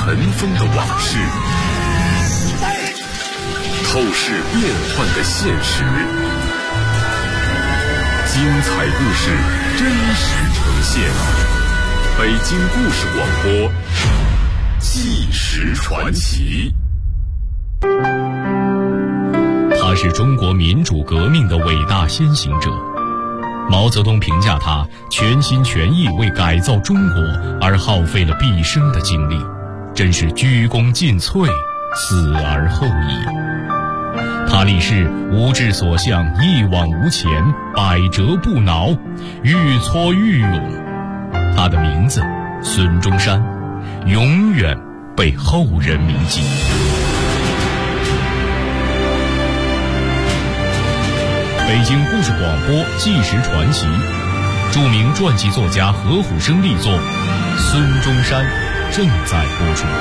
尘封的往事，透视变幻的现实，精彩故事真实呈现。北京故事广播，纪实传奇。 他是中国民主革命的伟大先行者。毛泽东评价他全心全意为改造中国而耗费了毕生的精力，真是鞠躬尽瘁，死而后已。他立誓无志所向，一往无前，百折不挠，愈挫愈勇。他的名字孙中山，永远被后人铭记。北京故事广播纪实传奇，著名传记作家何虎生力作《孙中山》正在播出。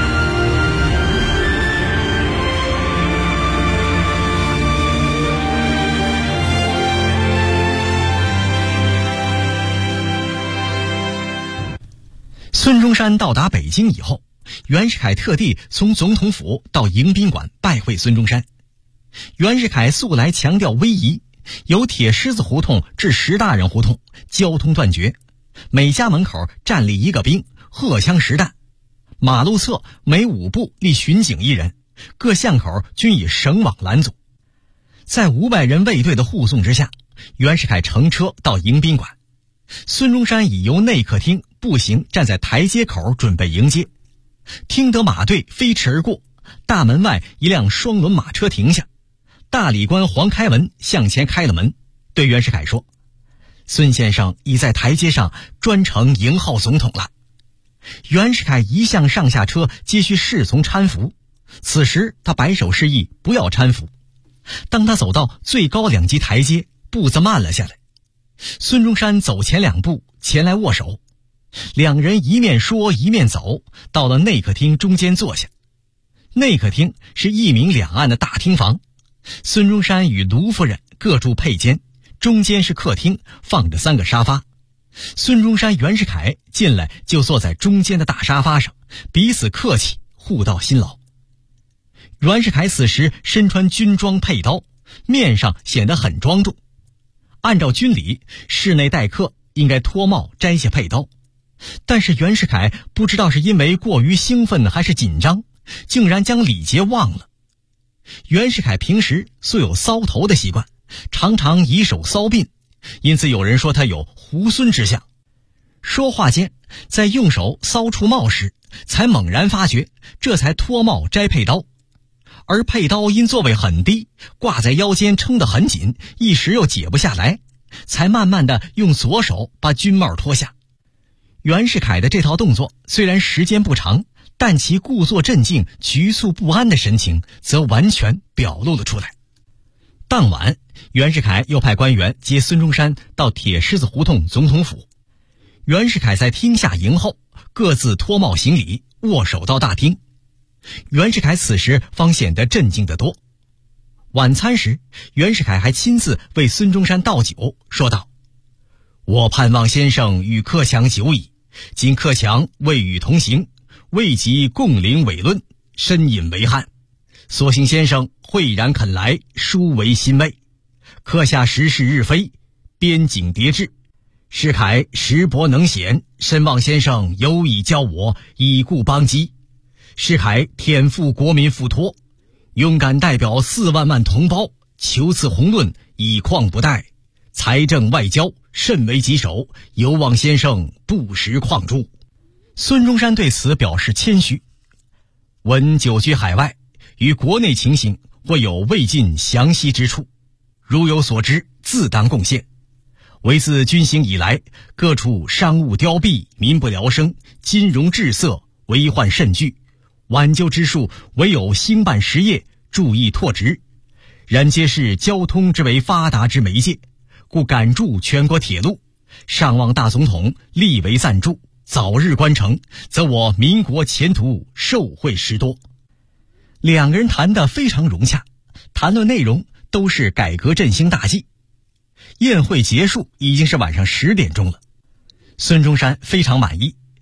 孙中山到达北京以后，袁世凯特地从总统府到迎宾馆拜会孙中山。袁世凯素来强调威仪，由铁狮子胡同至石大人胡同交通断绝，每家门口站立一个兵，荷枪实弹，马路侧每5步立巡警1人，各巷口均以绳网拦阻。在500人卫队的护送之下，袁世凯乘车到迎宾馆，孙中山已由内客厅步行站在台阶口准备迎接。听得马队飞驰而过，大门外一辆双轮马车停下，大理官黄开文向前开了门，对袁世凯说：“孙先生已在台阶上专程迎候总统了。”袁世凯一向上下车皆需侍从搀扶，此时他摆手示意不要搀扶。当他走到最高2级台阶，步子慢了下来。孙中山走前2步前来握手，两人一面说一面走，到了内客厅中间坐下。内客厅是1明2暗的大厅房，孙中山与卢夫人各住配间，中间是客厅，放着3个沙发。孙中山、袁世凯进来就坐在中间的大沙发上，彼此客气，互道辛劳。袁世凯此时身穿军装佩刀，面上显得很庄重。按照军礼，室内待客应该脱帽摘下佩刀，但是袁世凯不知道是因为过于兴奋还是紧张，竟然将礼节忘了。袁世凯平时素有搔头的习惯，常常以手搔鬓，因此有人说他有猢狲之相。说话间，在用手搔触帽时，才猛然发觉，这才脱帽摘佩刀。而佩刀因座位很低，挂在腰间撑得很紧，一时又解不下来，才慢慢地用左手把军帽脱下。袁世凯的这套动作虽然时间不长，但其故作镇静、局促不安的神情则完全表露了出来。当晚，袁世凯又派官员接孙中山到铁狮子胡同总统府。袁世凯在厅下迎候，各自脱帽行礼，握手到大厅。袁世凯此时方显得镇静得多。晚餐时，袁世凯还亲自为孙中山倒酒，说道：“我盼望先生与克强久矣，今克强未与同行，未及共领伟论，深引为憾。所幸先生慧然肯来，殊为欣慰。刻下时势日非，边境迭至，世凯识博能显，深望先生有以教我，以固邦基。世凯天负国民付托，勇敢代表4万万同胞，求此宏论，以况不怠。财政外交甚为棘手，有望先生不时况助。”孙中山对此表示谦虚。闻久居海外，与国内情形或有未尽详细之处，如有所知，自当贡献。唯自军行以来，各处商务凋敝，民不聊生，金融滞塞，危患甚巨。挽救之术，唯有兴办实业，注意拓殖。然皆是交通之为发达之媒介，故赶筑全国铁路，上望大总统力为赞助，早日关成，则我民国前途受惠实多。两个人谈得非常融洽，谈论内容都是改革振兴大计。宴会结束已经是晚上10点钟了，孙中山非常满意，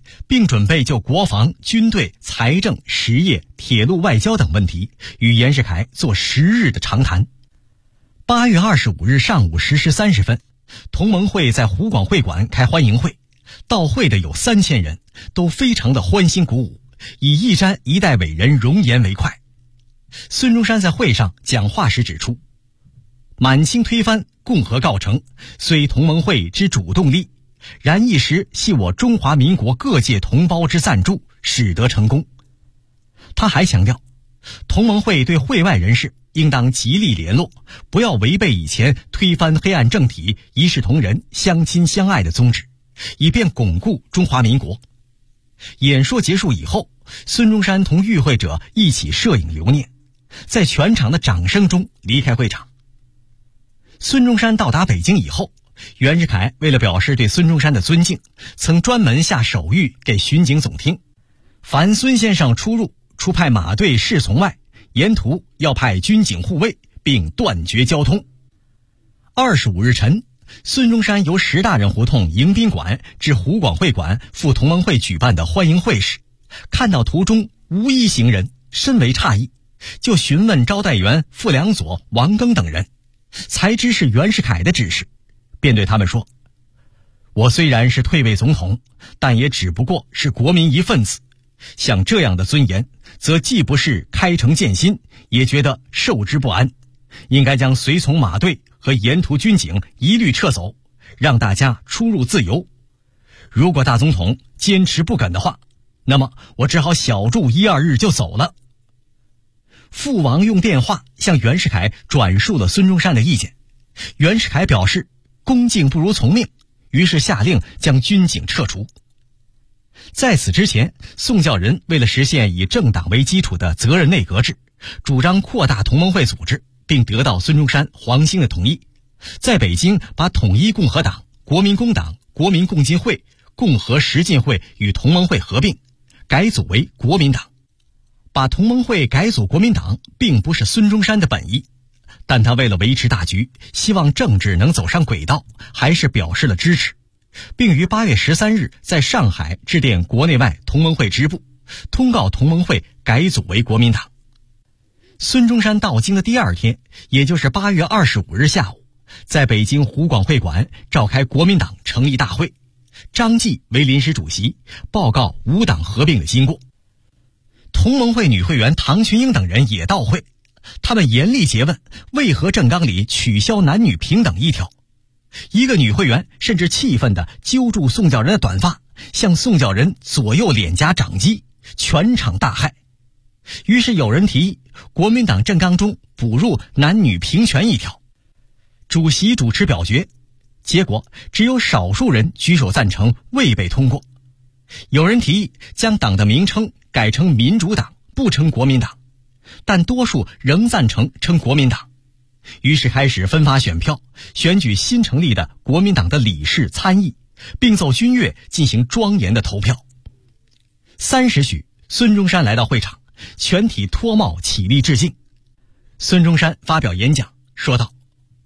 并准备就国防、军队、财政、实业、铁路、外交等问题与袁世凯做10日的长谈。8月25日上午10时30分，同盟会在湖广会馆开欢迎会，到会的有3000人，都非常的欢欣鼓舞，以一瞻一代伟人容颜为快。孙中山在会上讲话时指出，满清推翻，共和告成，虽同盟会之主动力，然一时系我中华民国各界同胞之赞助，使得成功。他还强调，同盟会对会外人士应当极力联络，不要违背以前推翻黑暗政体、一视同仁、相亲相爱的宗旨，以便巩固中华民国。演说结束以后，孙中山同与会者一起摄影留念，在全场的掌声中离开会场。孙中山到达北京以后，袁世凯为了表示对孙中山的尊敬，曾专门下手谕给巡警总厅，凡孙先生出入，除派马队侍从外，沿途要派军警护卫，并断绝交通。25日晨，孙中山由10大人胡同迎宾馆至湖广会馆赴同盟会举办的欢迎会时，看到途中无一行人，深为诧异，就询问招待员傅良佐、王庚等人，才知是袁世凯的指示，便对他们说：我虽然是退位总统，但也只不过是国民一份子，像这样的尊严，则既不是开诚见心，也觉得受之不安，应该将随从马队和沿途军警一律撤走，让大家出入自由。如果大总统坚持不肯的话，那么我只好小住1、2日就走了。父王用电话向袁世凯转述了孙中山的意见，袁世凯表示恭敬不如从命，于是下令将军警撤除。在此之前，宋教仁为了实现以政党为基础的责任内阁制，主张扩大同盟会组织，并得到孙中山、黄兴的同意，在北京把统一共和党、国民工党、国民共进会、共和实进会与同盟会合并，改组为国民党。把同盟会改组国民党并不是孙中山的本意，但他为了维持大局，希望政治能走上轨道，还是表示了支持，并于8月13日在上海致电国内外同盟会支部，通告同盟会改组为国民党。孙中山到京的第2天，也就是8月25日下午，在北京湖广会馆召开国民党成立大会，张继为临时主席，报告5党合并的经过。同盟会女会员唐群英等人也到会，他们严厉诘问为何政纲里取消男女平等一条。一个女会员甚至气愤地揪住宋教仁的短发，向宋教仁左右脸颊掌击，全场大骇。于是有人提议国民党政纲中补入男女平权一条，主席主持表决，结果只有少数人举手赞成，未被通过。有人提议将党的名称改成民主党，不称国民党，但多数仍赞成称国民党。于是开始分发选票，选举新成立的国民党的理事、参议，并奏军乐进行庄严的投票。3时许，孙中山来到会场，全体脱帽起立致敬。孙中山发表演讲，说道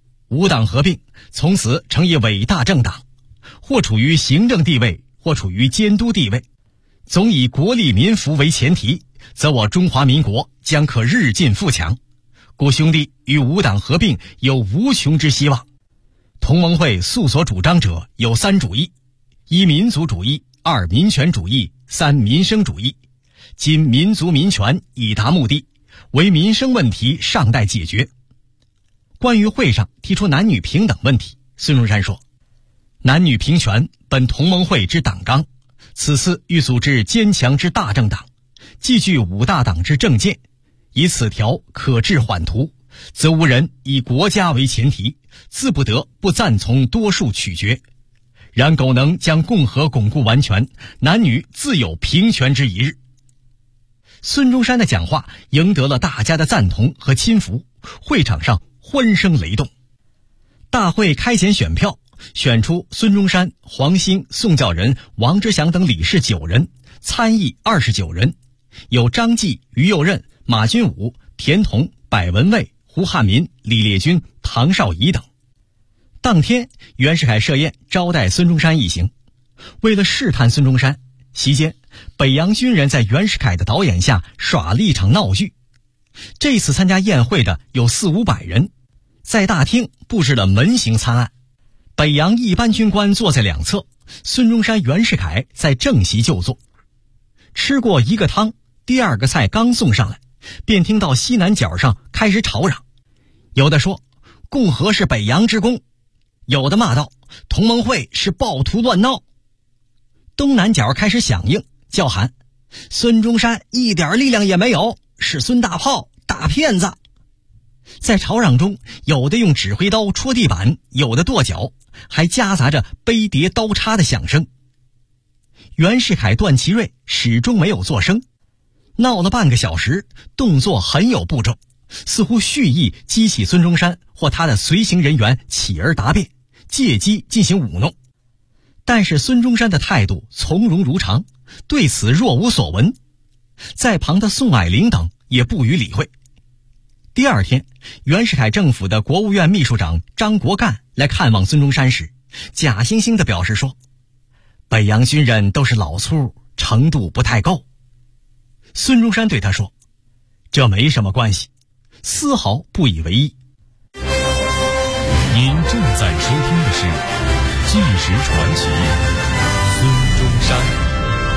：5党合并，从此成一伟大政党，或处于行政地位，或处于监督地位，总以国利民福为前提，则我中华民国将可日进富强。故兄弟与5党合并有无穷之希望。同盟会素所主张者有3主义：1民族主义，2民权主义，3民生主义。今民族民权已达目的，唯民生问题尚待解决。关于会上提出男女平等问题，孙中山说：男女平权本同盟会之党纲，此次欲组织坚强之大政党，既具5大党之政见，以此条可治缓图，则无人以国家为前提，自不得不赞从多数取决。然苟能将共和巩固完全，男女自有平权之一日。孙中山的讲话赢得了大家的赞同和亲服，会场上欢声雷动。大会开前选票，选出孙中山、黄兴、宋教仁、王之祥等理事9人，参议29人，有张继、于右任、马君武、田同、柏文蔚、胡汉民、李烈钧、唐绍仪等。当天，袁世凯设宴招待孙中山一行。为了试探孙中山， 席间，北洋军人在袁世凯的导演下耍了一场闹剧。这次参加宴会的有400-500人，在大厅布置了门形参案。北洋一般军官坐在两侧，孙中山、袁世凯在正席就坐。吃过一个汤，第二个菜刚送上来，便听到西南角上开始吵嚷，有的说共和是北洋之功，有的骂道同盟会是暴徒乱闹。东南角开始响应，叫喊孙中山一点力量也没有，是孙大炮大骗子。在吵嚷中，有的用指挥刀戳地板，有的跺脚，还夹杂着杯碟刀叉的响声。袁世凯、段祺瑞始终没有作声，闹了半个小时，动作很有步骤，似乎蓄意激起孙中山或他的随行人员起而答辩，借机进行舞弄。但是孙中山的态度从容如常，对此若无所闻。在旁的宋霭龄等也不予理会。第二天，袁世凯政府的国务院秘书长张国干来看望孙中山时，假惺惺地表示说，北洋军人都是老粗，程度不太够。孙中山对他说，这没什么关系，丝毫不以为意。 您正在收听的是《纪实传奇》，孙中山。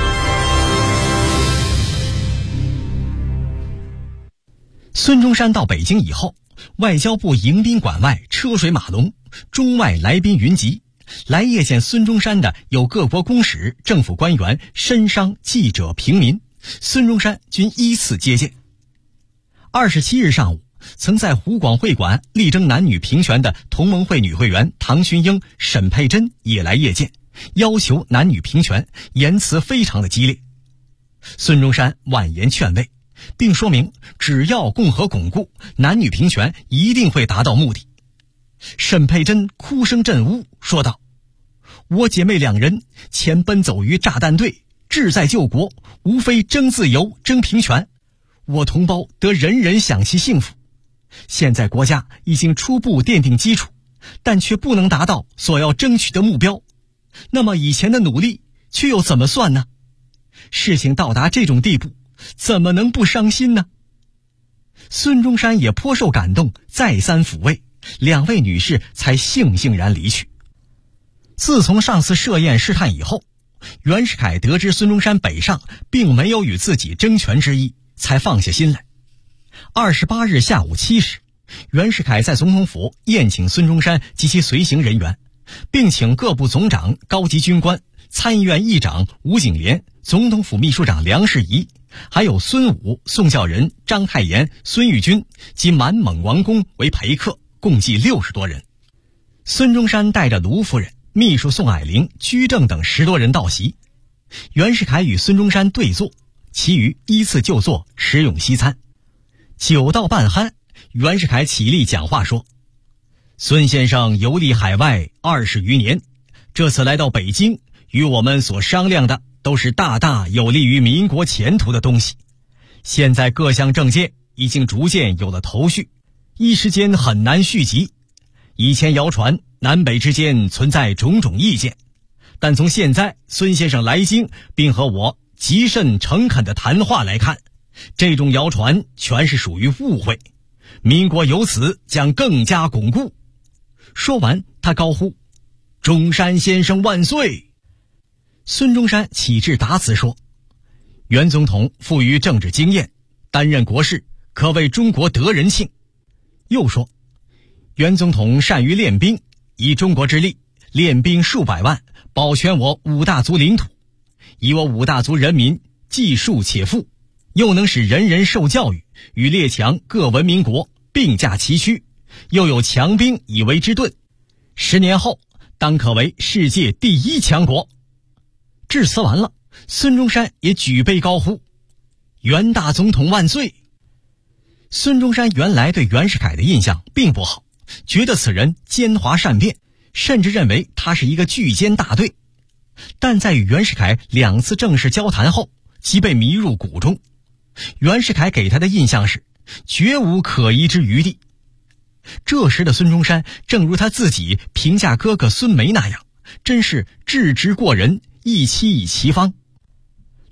孙中山到北京以后，外交部迎宾馆外车水马龙，中外来宾云集。来谒见孙中山的有各国公使、政府官员、绅商、记者、平民，孙中山均依次接见。27日上午，曾在湖广会馆力争男女平权的同盟会女会员唐群英、沈佩珍也来谒见，要求男女平权，言辞非常的激烈。孙中山婉言劝慰，并说明只要共和巩固，男女平权一定会达到目的。沈佩珍哭声震屋，说道，我姐妹2人前奔走于炸弹队，志在救国，无非争自由、争平权，我同胞得人人享其幸福。现在国家已经初步奠定基础，但却不能达到所要争取的目标，那么以前的努力却又怎么算呢？事情到达这种地步，怎么能不伤心呢？孙中山也颇受感动，再三抚慰，2位女士才悻悻然离去。自从上次设宴试探以后，袁世凯得知孙中山北上并没有与自己争权之意，才放下心来。28日下午7时，袁世凯在总统府宴请孙中山及其随行人员，并请各部总长、高级军官、参议院议长吴景莲、总统府秘书长梁士仪，还有孙武、宋教仁、章太炎、孙玉军及满蒙王公为陪客，共计60多人。孙中山带着卢夫人、秘书宋霭龄、居正等10多人到席。袁世凯与孙中山对坐，其余依次就坐，食用西餐。酒到半酣，袁世凯起立讲话说，孙先生游历海外20余年，这次来到北京，与我们所商量的都是大大有利于民国前途的东西。现在各项政见已经逐渐有了头绪，一时间很难续集。以前谣传南北之间存在种种意见，但从现在孙先生来京并和我极甚诚恳的谈话来看，这种谣传全是属于误会，民国由此将更加巩固。说完，他高呼，中山先生万岁。孙中山启致答词说，袁总统富于政治经验，担任国事可谓中国德人庆。又说，袁总统善于练兵，以中国之力练兵数百万，保全我5大族领土，以我5大族人民既庶且富，又能使人人受教育，与列强各文明国并驾齐驱，又有强兵以为之盾，10年后当可为世界第1强国。致辞完了，孙中山也举杯高呼，袁大总统万岁。孙中山原来对袁世凯的印象并不好，觉得此人奸猾善变，甚至认为他是一个巨奸大对。但在与袁世凯2次正式交谈后，即被迷入谷中。袁世凯给他的印象是绝无可疑之余地。这时的孙中山正如他自己评价哥哥孙梅那样，真是智直过人，一期以其方。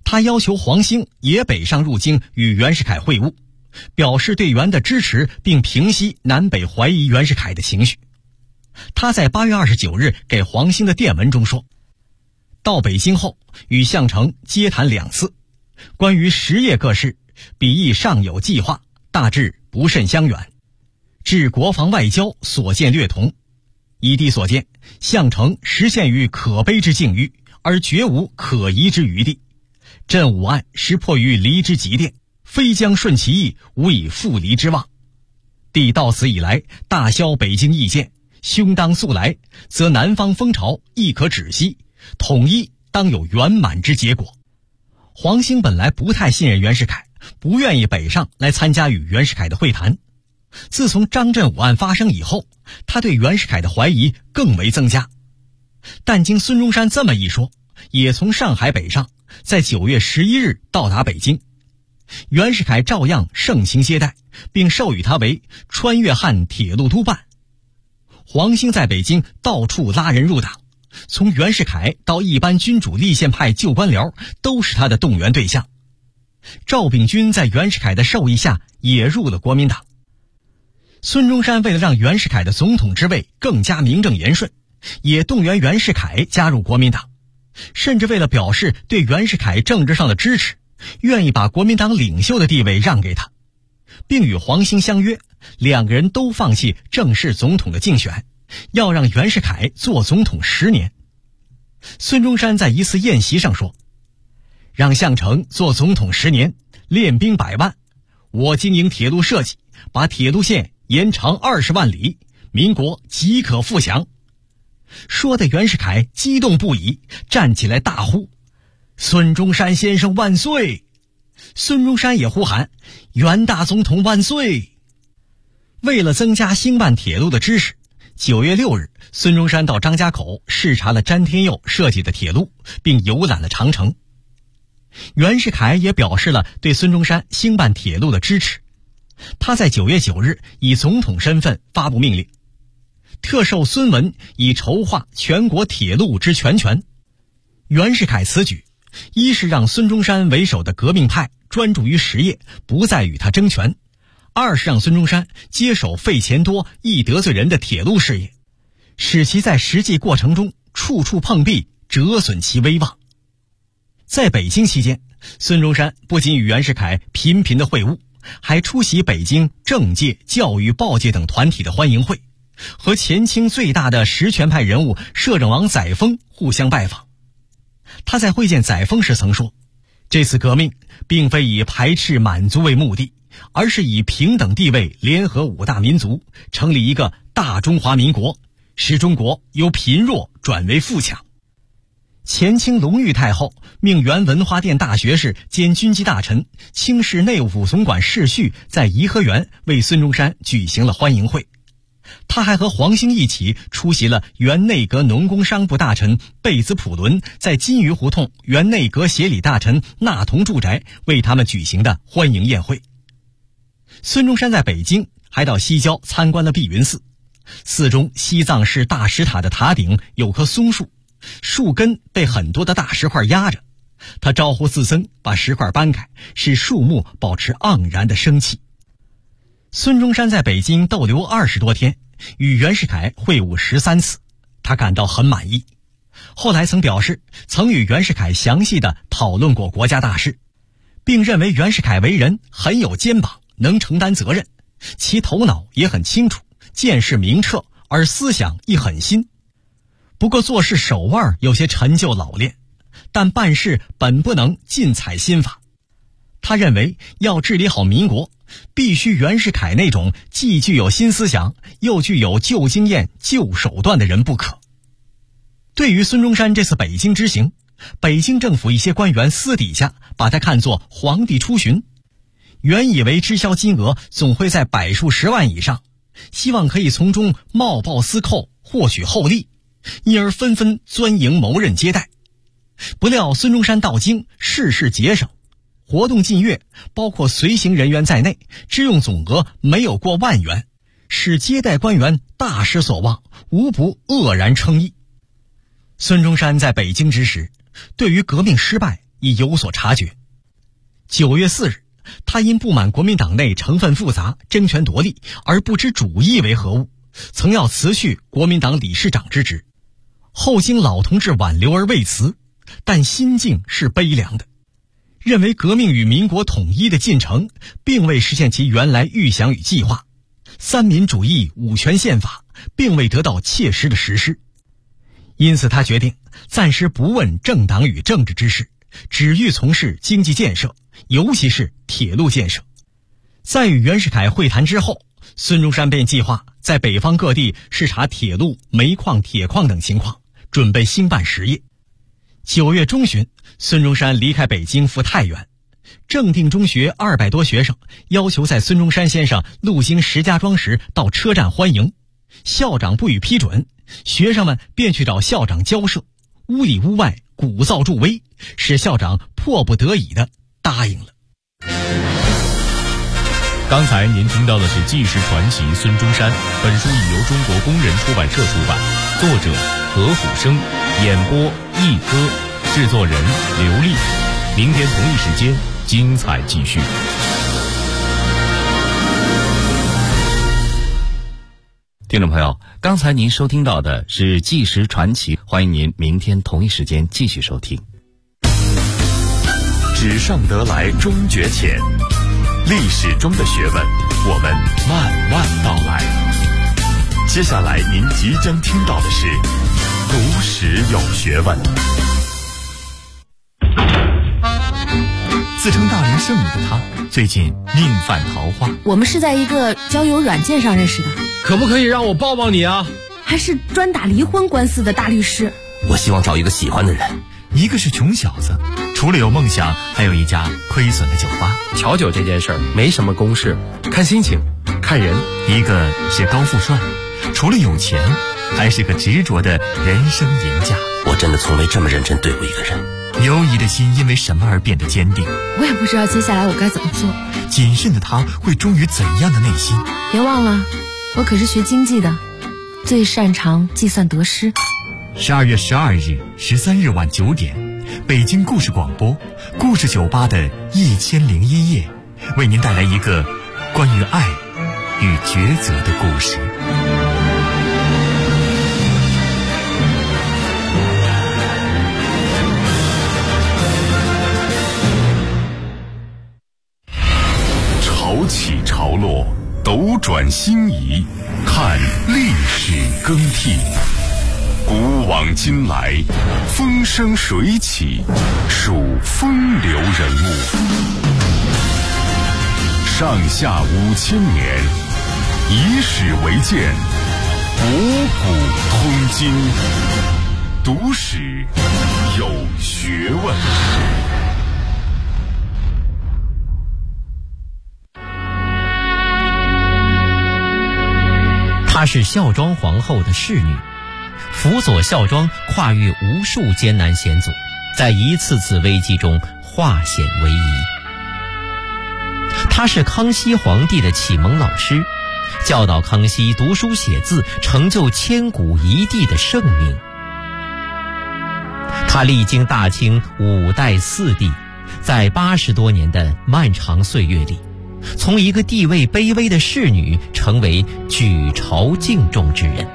他要求黄兴也北上入京与袁世凯会晤，表示对袁的支持，并平息南北怀疑袁世凯的情绪。他在8月29日给黄兴的电文中说，到北京后与项城接谈2次，关于实业各事，彼亦尚有计划，大致不甚相远，至国防外交所见略同。依弟所见，项城实现于可悲之境遇，而绝无可疑之余地。朕武案实迫于离之极点，非将顺其意，无以复离之望。帝到此以来，大消北京意见，兄当速来，则南方风潮亦可止息，统一当有圆满之结果。黄兴本来不太信任袁世凯，不愿意北上来参加与袁世凯的会谈。自从张振武案发生以后，他对袁世凯的怀疑更为增加。但经孙中山这么一说，也从上海北上，在9月11日到达北京。袁世凯照样盛情接待，并授予他为川粤汉铁路督办。黄兴在北京到处拉人入党，从袁世凯到一般君主立宪派旧官僚都是他的动员对象。赵秉钧在袁世凯的授意下也入了国民党。孙中山为了让袁世凯的总统之位更加名正言顺，也动员袁世凯加入国民党，甚至为了表示对袁世凯政治上的支持，愿意把国民党领袖的地位让给他，并与黄兴相约，2个人都放弃正式总统的竞选，要让袁世凯做总统10年。孙中山在一次宴席上说，让项城做总统10年，练兵100万，我经营铁路设计，把铁路线延长20万里，民国即可复降。说的袁世凯激动不已，站起来大呼，孙中山先生万岁！孙中山也呼喊，袁大总统万岁！为了增加兴办铁路的知识，9月6日，孙中山到张家口视察了詹天佑设计的铁路，并游览了长城。袁世凯也表示了对孙中山兴办铁路的支持。他在9月9日以总统身份发布命令，特授孙文以筹划全国铁路之全权。袁世凯此举，一是让孙中山为首的革命派专注于实业，不再与他争权；二是让孙中山接手费钱多易得罪人的铁路事业，使其在实际过程中处处碰壁，折损其威望。在北京期间，孙中山不仅与袁世凯频频的会晤，还出席北京政界、教育、报界等团体的欢迎会，和前清最大的实权派人物摄政王载沣互相拜访。他在会见载沣时曾说，这次革命并非以排斥满族为目的，而是以平等地位联合5大民族，成立一个大中华民国，使中国由贫弱转为富强。前清隆裕太后命原文化殿大学士兼军机大臣、清室内务府总管世绪在颐和园为孙中山举行了欢迎会。他还和黄兴一起出席了原内阁农工商部大臣贝兹普伦在金鱼胡同原内阁协理大臣纳同住宅为他们举行的欢迎宴会。孙中山在北京还到西郊参观了碧云寺，寺中西藏式大石塔的塔顶有棵松树，树根被很多的大石块压着，他招呼寺僧把石块搬开，使树木保持盎然的生气。孙中山在北京逗留20多天，与袁世凯会晤13次，他感到很满意。后来曾表示，曾与袁世凯详细的讨论过国家大事，并认为袁世凯为人很有肩膀，能承担责任，其头脑也很清楚，见识明澈，而思想亦很新。不过做事手腕有些陈旧老练，但办事本不能尽采新法。他认为要治理好民国，必须袁世凯那种既具有新思想又具有旧经验旧手段的人不可。对于孙中山这次北京之行，北京政府一些官员私底下把他看作皇帝出巡，原以为知销金额总会在100数10万以上，希望可以从中冒报私扣，获取厚利，因而纷纷钻营谋任接待。不料孙中山到京，事事节省，活动近月，包括随行人员在内，支用总额没有过10000元，使接待官员大失所望，无不愕然称异。孙中山在北京之时，对于革命失败已有所察觉。9月4日，他因不满国民党内成分复杂、争权夺利而不知主义为何物，曾要辞去国民党理事长之职。后经老同志挽留而未辞，但心境是悲凉的，认为革命与民国统一的进程并未实现其原来预想与计划，三民主义五权宪法并未得到切实的实施。因此他决定暂时不问政党与政治之事，只欲从事经济建设，尤其是铁路建设。在与袁世凯会谈之后，孙中山便计划在北方各地视察铁路、煤矿、铁矿等情况，准备兴办实业。9月中旬，孙中山离开北京赴太原，正定中学200多学生要求在孙中山先生路经石家庄时到车站欢迎，校长不予批准，学生们便去找校长交涉，屋里屋外鼓噪助威，使校长迫不得已地答应了。 刚才您听到的是纪实传奇孙中山，本书已由中国工人出版社出版，作者何虎生，演播一哥，制作人刘丽。明天同一时间精彩继续。 听众朋友，刚才您收听到的是纪实传奇，欢迎您明天同一时间继续收听。 纸上得来终觉浅，历史中的学问，我们慢慢道来。接下来您即将听到的是读史有学问。 自称大龄剩女的她，最近命犯桃花。 我们是在一个交友软件上认识的。 可不可以让我抱抱你啊？ 还是专打离婚官司的大律师。 我希望找一个喜欢的人。 一个是穷小子，除了有梦想，还有一家亏损的酒吧。 调酒这件事儿没什么公式，看心情，看人。 一个是高富帅，除了有钱，还是个执着的人生赢家。 我真的从未这么认真对过一个人。 犹疑的心因为什么而变得坚定？ 我也不知道接下来我该怎么做。 谨慎的他会忠于怎样的内心？ 别忘了，我可是学经济的，最擅长计算得失。 12月12日、13日晚9点，北京故事广播故事酒吧的1001夜，为您带来一个关于爱与抉择的故事。 潮起潮落，斗转星移，看历史更替。古往今来，风生水起，数风流人物。上下5000年，以史为鉴，博古通今。读史有学问。 她是孝庄皇后的侍女，辅佐孝庄跨越无数艰难险阻，在一次次危机中化险为夷。她是康熙皇帝的启蒙老师，教导康熙读书写字，成就千古一帝的盛名。她历经大清5代4帝，在80多年的漫长岁月里，从一个地位卑微的侍女成为举朝敬重之人。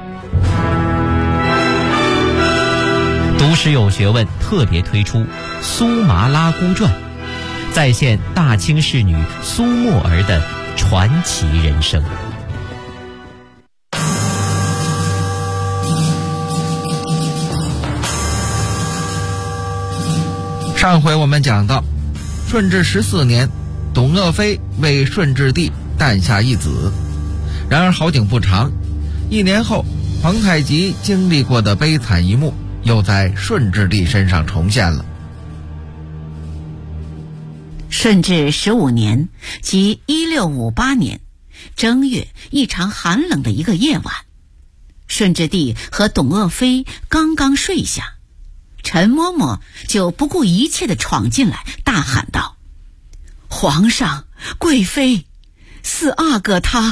读史有学问特别推出《苏麻拉姑传》，再现大清侍女苏沫儿的传奇人生。 上回我们讲到，顺治14年，董鄂妃为顺治帝诞下一子。然而好景不长，1年后，皇太极经历过的悲惨一幕又在顺治帝身上重现了。 顺治15年，即1658年正月，异常寒冷的一个夜晚，顺治帝和董鄂妃刚刚睡下，陈嬷嬷就不顾一切地闯进来，大喊道：“皇上，贵妃，四阿哥他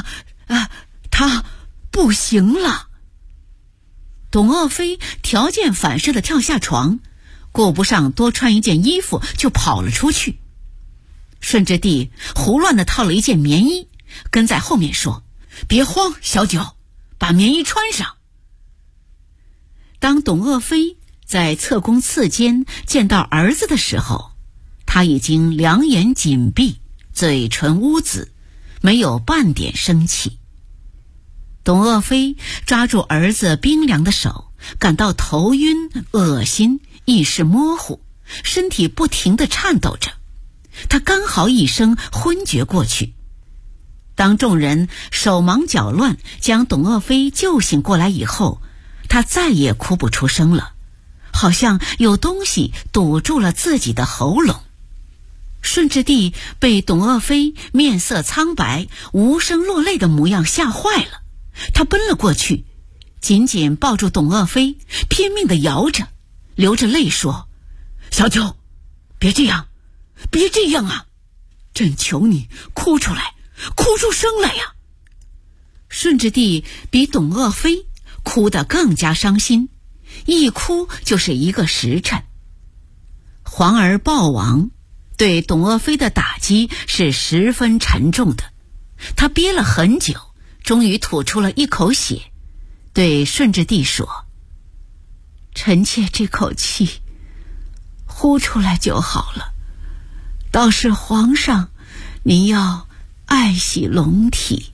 不行了。”董鄂妃条件反射地跳下床， 顾不上多穿一件衣服就跑了出去。顺治帝胡乱地套了一件棉衣，跟在后面说：“别慌，小九，把棉衣穿上。”当董鄂妃在侧宫次间见到儿子的时候，他已经两眼紧闭，嘴唇乌紫，没有半点生气。董鄂妃抓住儿子冰凉的手，感到头晕、恶心，意识模糊，身体不停地颤抖着。他刚好一声昏厥过去。当众人手忙脚乱将董鄂妃救醒过来以后，他再也哭不出声了，好像有东西堵住了自己的喉咙。顺治帝被董鄂妃面色苍白、无声落泪的模样吓坏了，他奔了过去，紧紧抱住董鄂妃，拼命地摇着，流着泪说：“小九，别这样，别这样啊！朕求你哭出来，哭出声来呀！”顺治帝比董鄂妃哭得更加伤心，一哭就是1个时辰。皇儿暴亡对董鄂妃的打击是十分沉重的，他憋了很久，终于吐出了一口血，对顺治帝说：“臣妾这口气呼出来就好了，倒是皇上您要爱惜龙体。”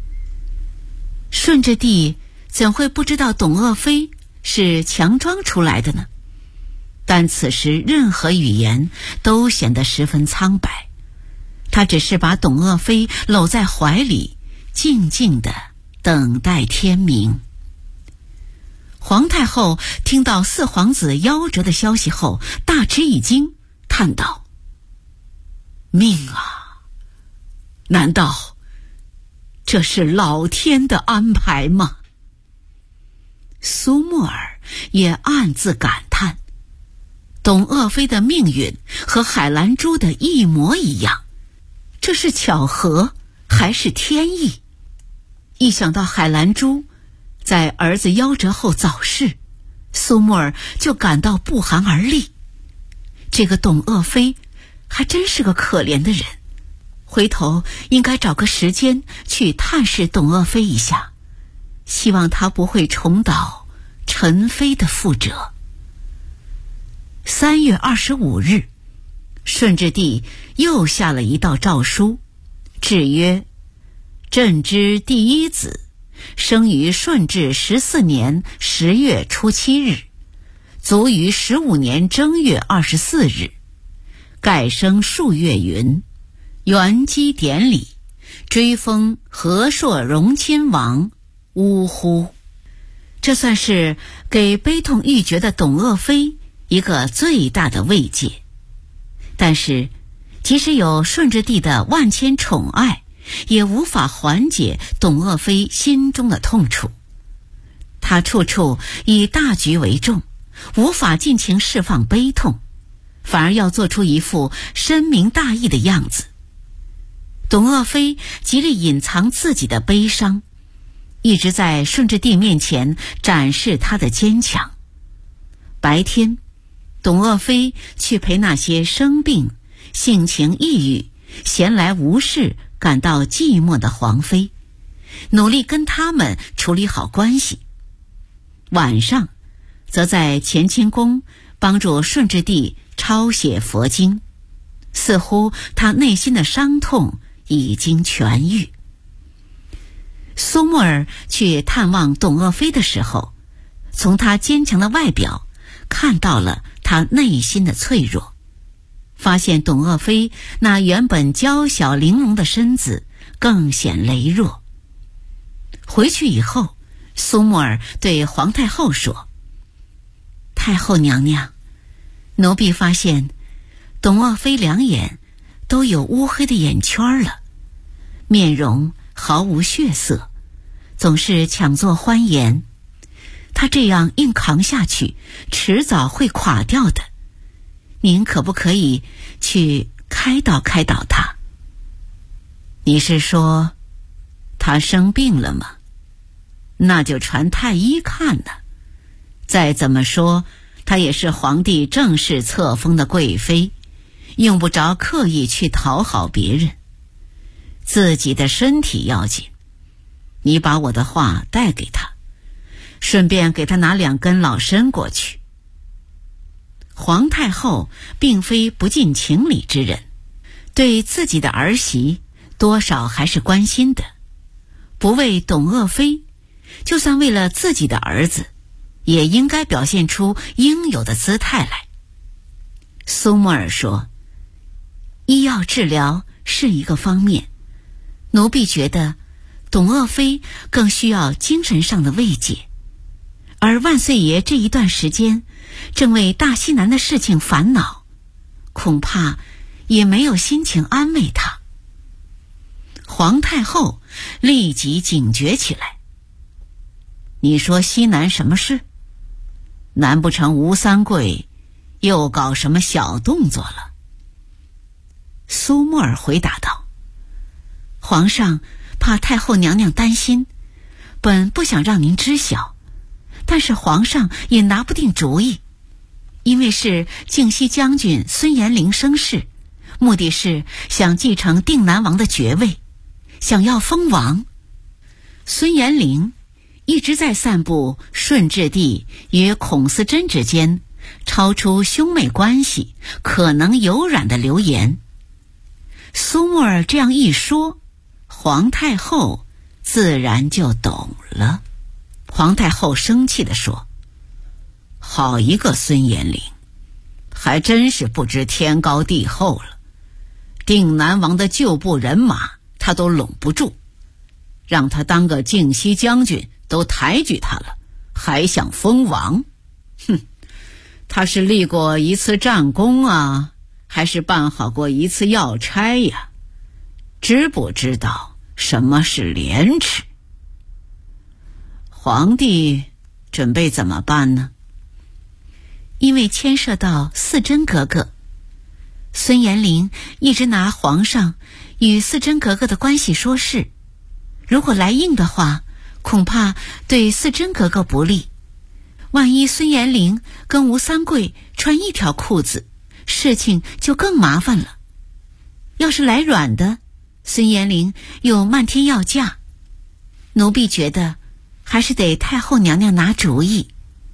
顺治帝怎会不知道董鄂妃是强装出来的呢？但此时任何语言都显得十分苍白，他只是把董鄂妃搂在怀里，静静地等待天明。皇太后听到四皇子夭折的消息后，大吃一惊，叹道：“命啊，难道这是老天的安排吗？”苏沫儿也暗自感叹，董鄂妃的命运和海兰珠的一模一样，这是巧合还是天意？一想到海兰珠在儿子夭折后早逝，苏沫儿就感到不寒而栗。这个董鄂妃还真是个可怜的人，回头应该找个时间去探视董鄂妃一下，希望她不会重蹈陈妃的覆辙。3月25日，顺治帝又下了一道诏书，制曰：“朕之第一子，生于顺治14年10月初7日，卒于15年正月24日。盖生数月云，元基典礼，追封和硕荣亲王。呜呼！”这算是给悲痛欲绝的董鄂妃一个最大的慰藉。但是即使有顺治帝的万千宠爱，也无法缓解董鄂妃心中的痛楚。他处处以大局为重，无法尽情释放悲痛，反而要做出一副深明大义的样子。董鄂妃极力隐藏自己的悲伤，一直在顺治帝面前展示她的坚强。白天，董鄂妃去陪那些生病、性情抑郁、闲来无事、感到寂寞的皇妃，努力跟他们处理好关系。晚上，则在乾清宫帮助顺治帝抄写佛经，似乎他内心的伤痛已经痊愈。苏沫儿去探望董鄂妃的时候，从她坚强的外表看到了她内心的脆弱，发现董鄂妃那原本娇小玲珑的身子更显羸弱。回去以后，苏沫儿对皇太后说：“太后娘娘，奴婢发现董鄂妃两眼都有乌黑的眼圈了，面容毫无血色，总是强作欢颜。她这样硬扛下去，迟早会垮掉的。您可不可以去开导开导她？”“你是说她生病了吗？那就传太医看呢。再怎么说， 她也是皇帝正式册封的贵妃，用不着刻意去讨好别人，自己的身体要紧。你把我的话带给他，顺便给他拿2根老参过去。皇太后并非不近情理之人，对自己的儿媳多少还是关心的，不为董鄂妃，就算为了自己的儿子，也应该表现出应有的姿态来。苏沫儿说，医药治疗是一个方面，奴婢觉得董鄂妃更需要精神上的慰藉，而万岁爷这一段时间正为大西南的事情烦恼，恐怕也没有心情安慰他。皇太后立即警觉起来，你说西南什么事？难不成吴三桂又搞什么小动作了？苏沫儿回答道，皇上怕太后娘娘担心，本不想让您知晓，但是皇上也拿不定主意，因为是靖西将军孙延龄生事，目的是想继承定南王的爵位，想要封王。孙延龄一直在散布顺治帝与孔思珍之间超出兄妹关系可能有染的流言。苏沫儿这样一说，皇太后自然就懂了。皇太后生气地说，好一个孙延龄，还真是不知天高地厚了，定南王的旧部人马他都拢不住，让他当个靖西将军都抬举他了，还想封王？哼，他是立过一次战功啊，还是办好过一次要差呀？知不知道什么是廉耻？皇帝准备怎么办呢？因为牵涉到四珍格格，孙延龄一直拿皇上与四珍格格的关系说事，如果来硬的话，恐怕对四珍格格不利。万一孙延龄跟吴三桂穿一条裤子，事情就更麻烦了。要是来软的，孙延龄又漫天要价，奴婢觉得还是得太后娘娘拿主意。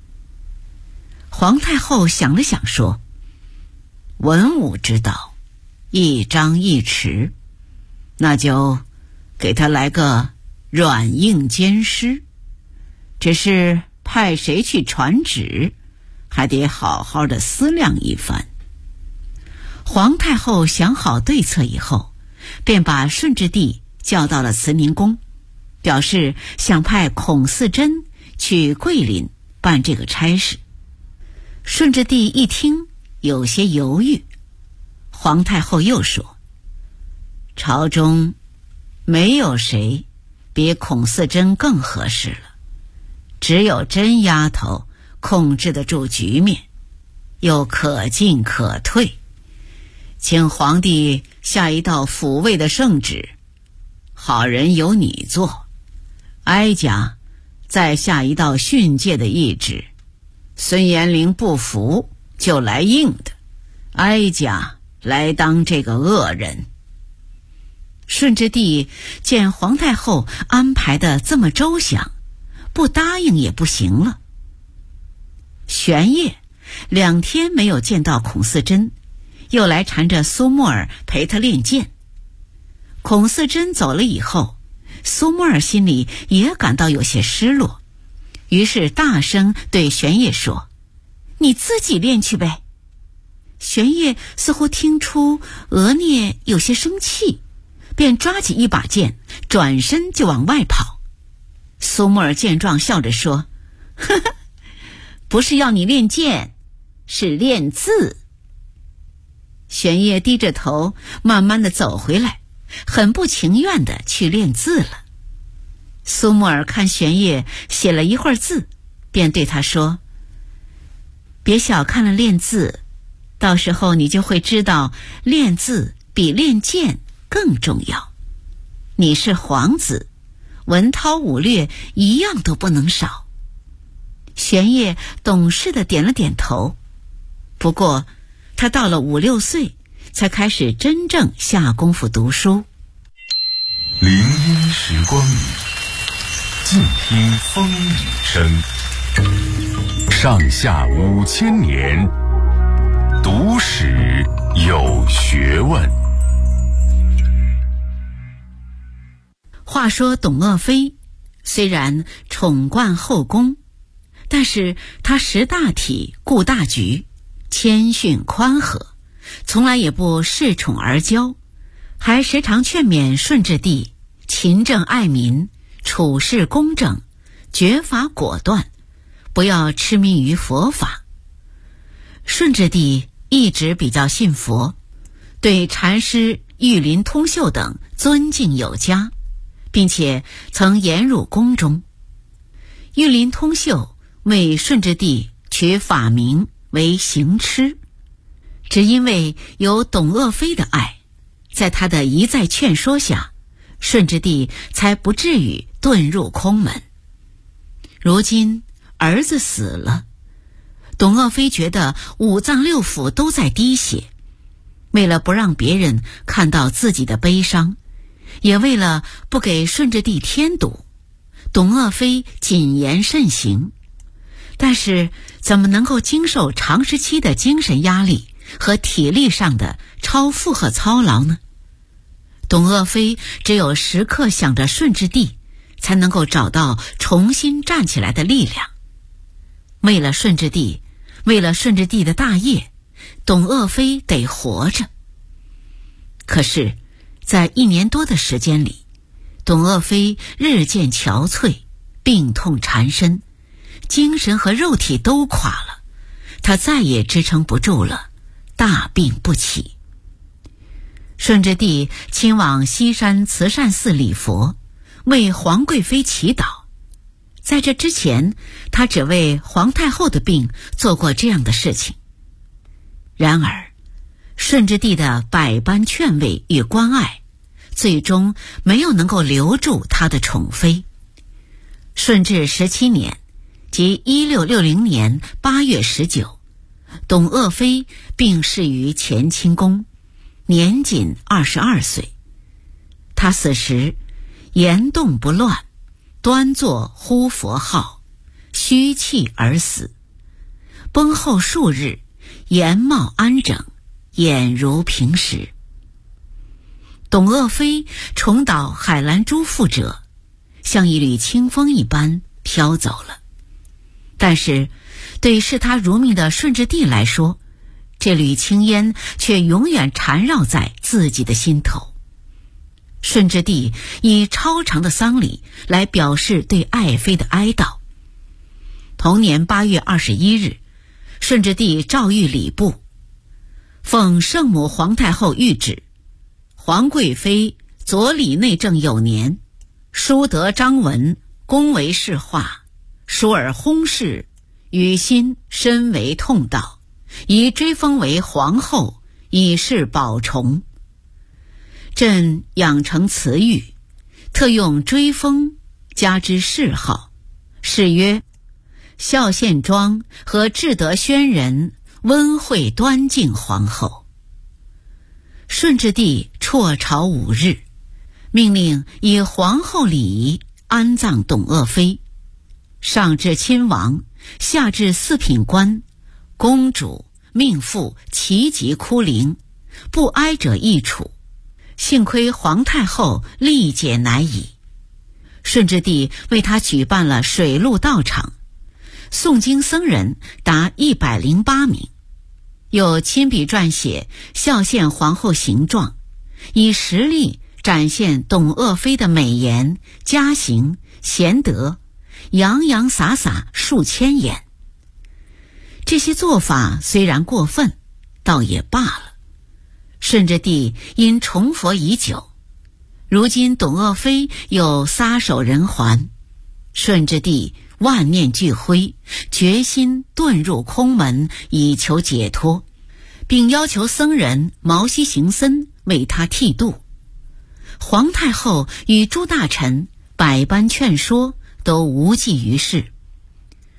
皇太后想了想说，文武之道一张一弛，那就给他来个软硬兼施，只是派谁去传旨，还得好好的思量一番。皇太后想好对策以后，便把顺治帝叫到了慈宁宫，表示想派孔思珍去桂林办这个差事。顺治帝一听有些犹豫，皇太后又说，朝中没有谁比孔思珍更合适了，只有甄丫头控制得住局面，又可进可退，请皇帝下一道抚慰的圣旨，好人由你做，哀家再下一道训诫的懿旨，孙延龄不服就来硬的，哀家来当这个恶人。顺治帝见皇太后安排的这么周详，不答应也不行了。玄烨2天没有见到孔思珍，又来缠着苏沫儿陪他练剑。孔思珍走了以后，苏沫儿心里也感到有些失落，于是大声对玄烨说，你自己练去呗。玄烨似乎听出额聂有些生气，便抓起一把剑，转身就往外跑。苏沫儿见状笑着说，呵呵，不是要你练剑，是练字。玄烨低着头慢慢地走回来，很不情愿地去练字了。苏沫儿看玄烨写了一会儿字，便对他说，别小看了练字，到时候你就会知道练字比练剑更重要。你是皇子，文韬武略一样都不能少。 玄烨懂事地点了点头。不过他到了5、6岁才开始真正下功夫读书。 林荫时光里，静听风雨声。上下5000年，读史有学问。 话说董鄂妃虽然宠冠后宫，但是他识大体顾大局，谦逊宽和，从来也不恃宠而骄，还时常劝勉顺治帝勤政爱民，处事公正，决法果断，不要痴迷于佛法。顺治帝一直比较信佛，对禅师玉林通秀等尊敬有加，并且曾言入宫中。玉林通秀为顺治帝取法名为行痴，只因为有董鄂妃的爱，在他的一再劝说下，顺治帝才不至于遁入空门。如今儿子死了，董鄂妃觉得5脏6腑都在滴血，为了不让别人看到自己的悲伤，也为了不给顺治帝添堵，董鄂妃谨言慎行。但是怎么能够经受长时期的精神压力和体力上的超负荷操劳呢？董鄂妃只有时刻想着顺治帝，才能够找到重新站起来的力量。为了顺治帝，为了顺治帝的大业，董鄂妃得活着。可是在1年多的时间里，董鄂妃日渐憔悴，病痛缠身，精神和肉体都垮了，她再也支撑不住了，大病不起。顺治帝亲往西山慈善寺礼佛，为皇贵妃祈祷。在这之前，他只为皇太后的病做过这样的事情。然而顺治帝的百般劝慰与关爱，最终没有能够留住他的宠妃。顺治17年，即1660年8月19，董鄂妃病逝于乾清宫，年仅22岁。他死时言动不乱，端坐呼佛号，虚气而死。崩后数日，颜貌安整，眼如平时。董鄂妃重蹈海兰珠覆辙，像一缕清风一般飘走了。但是对视他如命的顺治帝来说，这缕青烟却永远缠绕在自己的心头。顺治帝以超长的丧礼来表示对爱妃的哀悼。同年8月21日，顺治帝诏谕礼部，奉圣母皇太后谕旨，皇贵妃左理内政有年，书得章文，恭为世化，疏而薨逝，与心深为痛悼，宜追封为皇后，以示保崇。朕养成词语，特用追封加之谥号，谥曰孝献庄和至德宣仁温惠端敬皇后。顺治帝辍朝5日，命令以皇后礼仪安葬董鄂妃，上至亲王，下至四品官，公主、命妇齐集哭灵，不哀者一处。幸亏皇太后力解难以。顺治帝为他举办了水陆道场，诵经僧人达108名，又亲笔撰写孝献皇后形状，以实力展现董鄂妃的美言、嘉行、贤德，洋洋洒洒数千言。这些做法虽然过分，倒也罢了。顺治帝因崇佛已久，如今董鄂妃又撒手人寰，顺治帝万念俱灰，决心遁入空门以求解脱，并要求僧人毛希行僧为他剃度。皇太后与诸大臣百般劝说，都无济于事。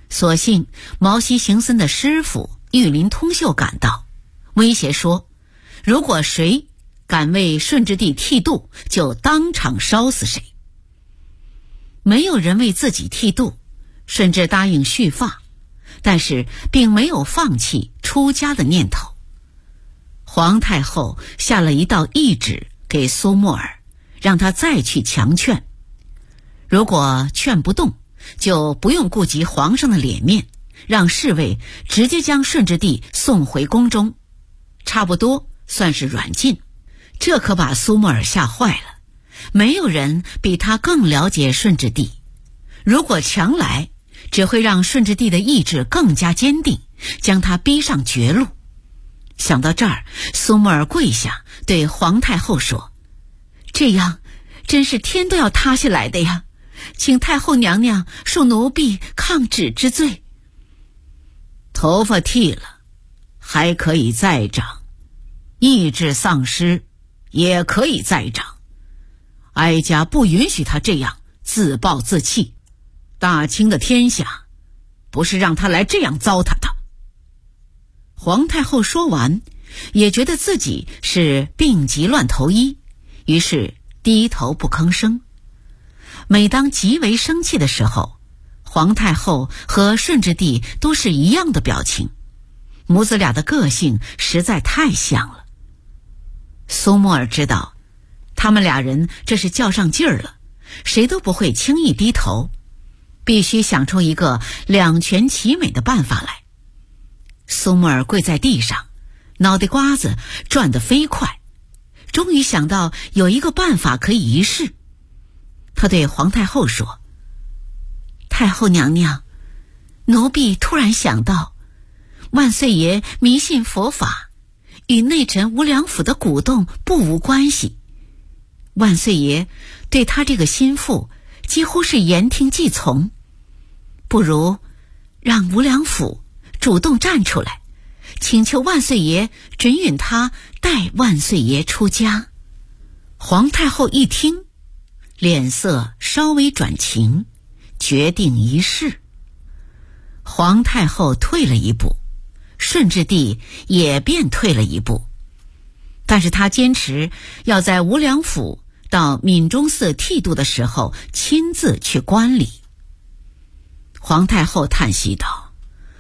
所幸毛西行僧的师傅玉林通秀赶到，威胁说，如果谁敢为顺治帝剃度，就当场烧死谁。没有人为自己剃度，顺治答应续发，但是并没有放弃出家的念头。皇太后下了一道懿旨给苏沫儿，让他再去强劝，如果劝不动，就不用顾及皇上的脸面，让侍卫直接将顺治帝送回宫中，差不多算是软禁。这可把苏沫儿吓坏了，没有人比他更了解顺治帝，如果强来，只会让顺治帝的意志更加坚定，将他逼上绝路。想到这儿，苏沫儿跪下对皇太后说，这样真是天都要塌下来的呀，请太后娘娘恕奴婢抗旨之罪。头发剃了还可以再长，意志丧失也可以再长，哀家不允许他这样自暴自弃，大清的天下不是让他来这样糟蹋的。皇太后说完，也觉得自己是病急乱投医，于是低头不吭声。每当极为生气的时候，皇太后和顺治帝都是一样的表情，母子俩的个性实在太像了。苏沫儿知道，他们俩人这是较上劲儿了，谁都不会轻易低头，必须想出一个两全其美的办法来。苏沫儿跪在地上，脑袋瓜子转得飞快，终于想到有一个办法可以一试。他对皇太后说，太后娘娘，奴婢突然想到，万岁爷迷信佛法，与内臣无良府的鼓动不无关系。万岁爷对他这个心腹几乎是言听计从，不如让无良府主动站出来，请求万岁爷准允他代万岁爷出家。皇太后一听，脸色稍微转晴，决定一试。皇太后退了一步，顺治帝也便退了一步，但是他坚持要在无良府到闽中寺剃度的时候亲自去观礼。皇太后叹息道，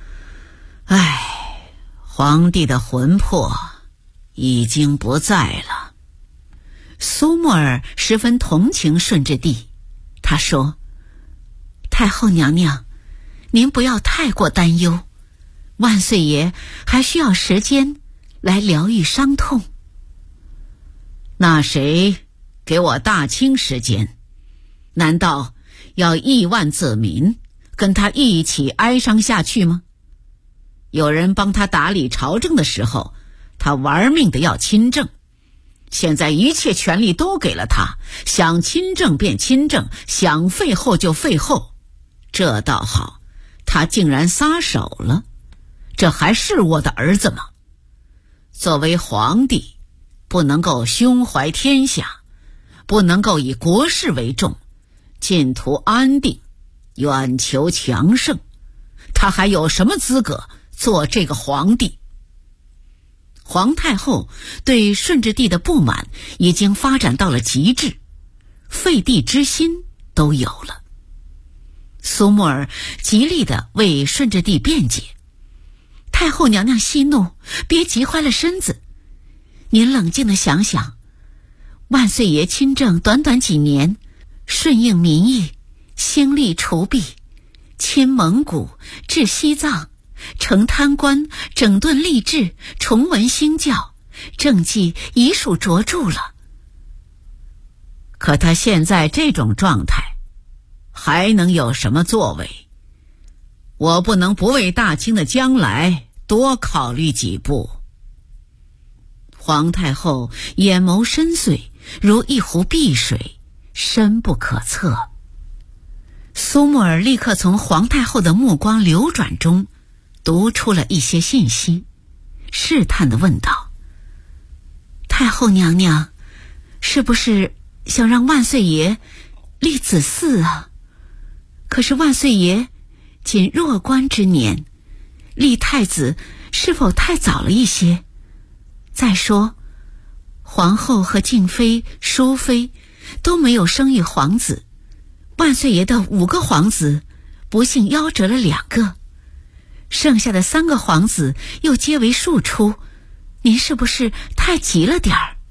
唉，皇帝的魂魄已经不在了。苏沫儿十分同情顺治帝，他说，太后娘娘，您不要太过担忧，万岁爷还需要时间来疗愈伤痛。那谁给我大清时间？难道要亿万子民跟他一起哀伤下去吗？有人帮他打理朝政的时候，他玩命的要亲政，现在一切权力都给了他，想亲政便亲政，想废后就废后。这倒好，他竟然撒手了，这还是我的儿子吗？作为皇帝，不能够胸怀天下，不能够以国事为重，尽图安定，远求强盛，他还有什么资格做这个皇帝？皇太后对顺治帝的不满已经发展到了极致，废帝之心都有了。苏沫儿极力地为顺治帝辩解，太后娘娘息怒，别急坏了身子，您冷静地想想，万岁爷亲政短短几年，顺应民意，兴利除弊，亲蒙古，治西藏，惩贪官，整顿吏治，崇文兴教，政绩已属卓著了。可他现在这种状态，还能有什么作为？我不能不为大清的将来多考虑几步。皇太后眼眸深邃，如一湖碧水，深不可测。苏沫儿立刻从皇太后的目光流转中读出了一些信息，试探地问道，太后娘娘是不是想让万岁爷立子嗣啊？可是万岁爷仅弱冠之年，立太子是否太早了一些？再说，皇后和静妃、淑妃都没有生育皇子，万岁爷的5个皇子不幸夭折了2个，剩下的3个皇子又皆为庶出，您是不是太急了点儿？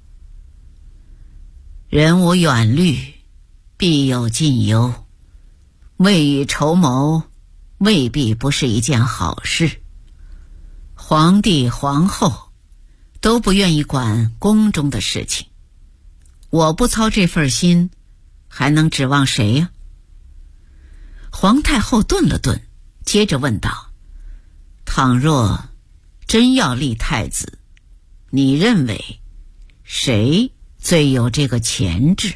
人无远虑，必有近忧，未雨绸缪未必不是一件好事。皇帝皇后都不愿意管宫中的事情，我不操这份心，还能指望谁呀？皇太后顿了顿，接着问道：倘若真要立太子，你认为谁最有这个潜质？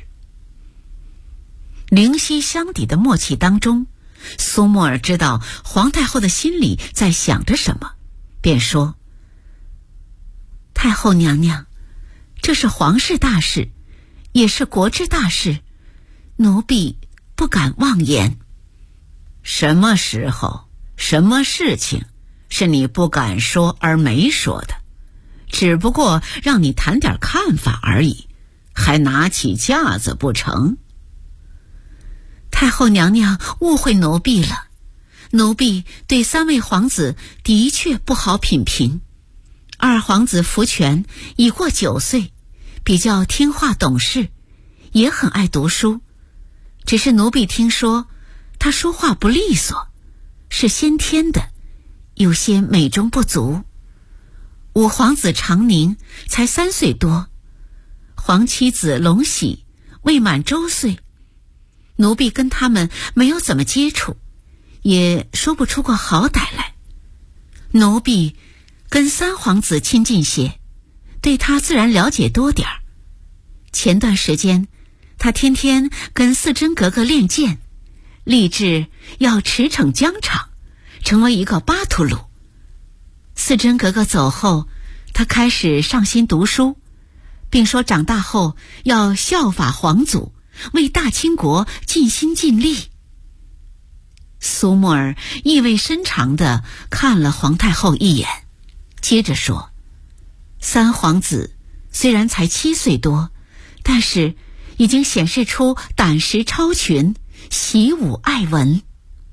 灵犀相抵的默契当中，苏沫儿知道皇太后的心里在想着什么，便说：太后娘娘，这是皇室大事，也是国之大事，奴婢不敢妄言。什么时候，什么事情是你不敢说而没说的？只不过让你谈点看法而已，还拿起架子不成？太后娘娘误会奴婢了，奴婢对3位皇子的确不好品评。2皇子福全已过9岁，比较听话懂事，也很爱读书，只是奴婢听说他说话不利索，是先天的，有些美中不足。5皇子长宁才3岁多，皇妻子隆喜未满周岁，奴婢跟他们没有怎么接触，也说不出个好歹来。奴婢跟3皇子亲近些，对他自然了解多点儿。前段时间他天天跟四真格格练剑，立志要驰骋疆场，成为一个巴图鲁。四真格格走后，他开始上心读书，并说长大后要效法皇祖，为大清国尽心尽力。苏沫儿意味深长地看了皇太后一眼，接着说：3皇子虽然才7岁多，但是已经显示出胆识超群，习武爱文。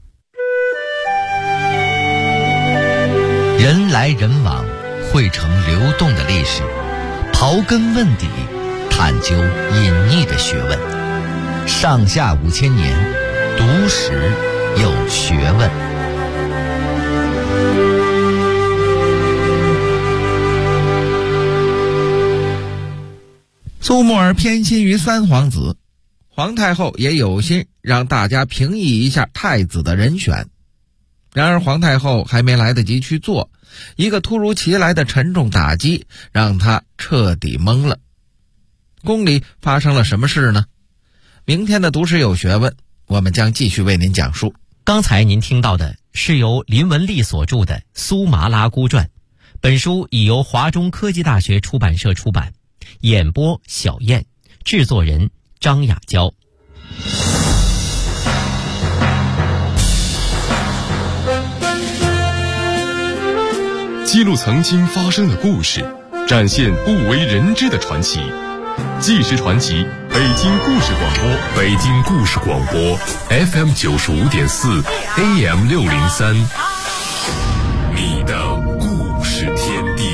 人来人往，汇成流动的历史，刨根问底，探究隐匿的学问。上下5000年，读史有学问。 苏沫儿偏心于3皇子，皇太后也有心让大家评议一下太子的人选。然而皇太后还没来得及去做，一个突如其来的沉重打击让她彻底懵了。宫里发生了什么事呢？明天的读史有学问，我们将继续为您讲述。 刚才您听到的是由林文丽所著的《苏麻拉姑传》，本书已由华中科技大学出版社出版，演播小燕，制作人张雅娇。 记录曾经发生的故事，展现不为人知的传奇。纪实传奇，北京故事广播，北京故事广播 FM 95.4 AM 603，你的故事天地。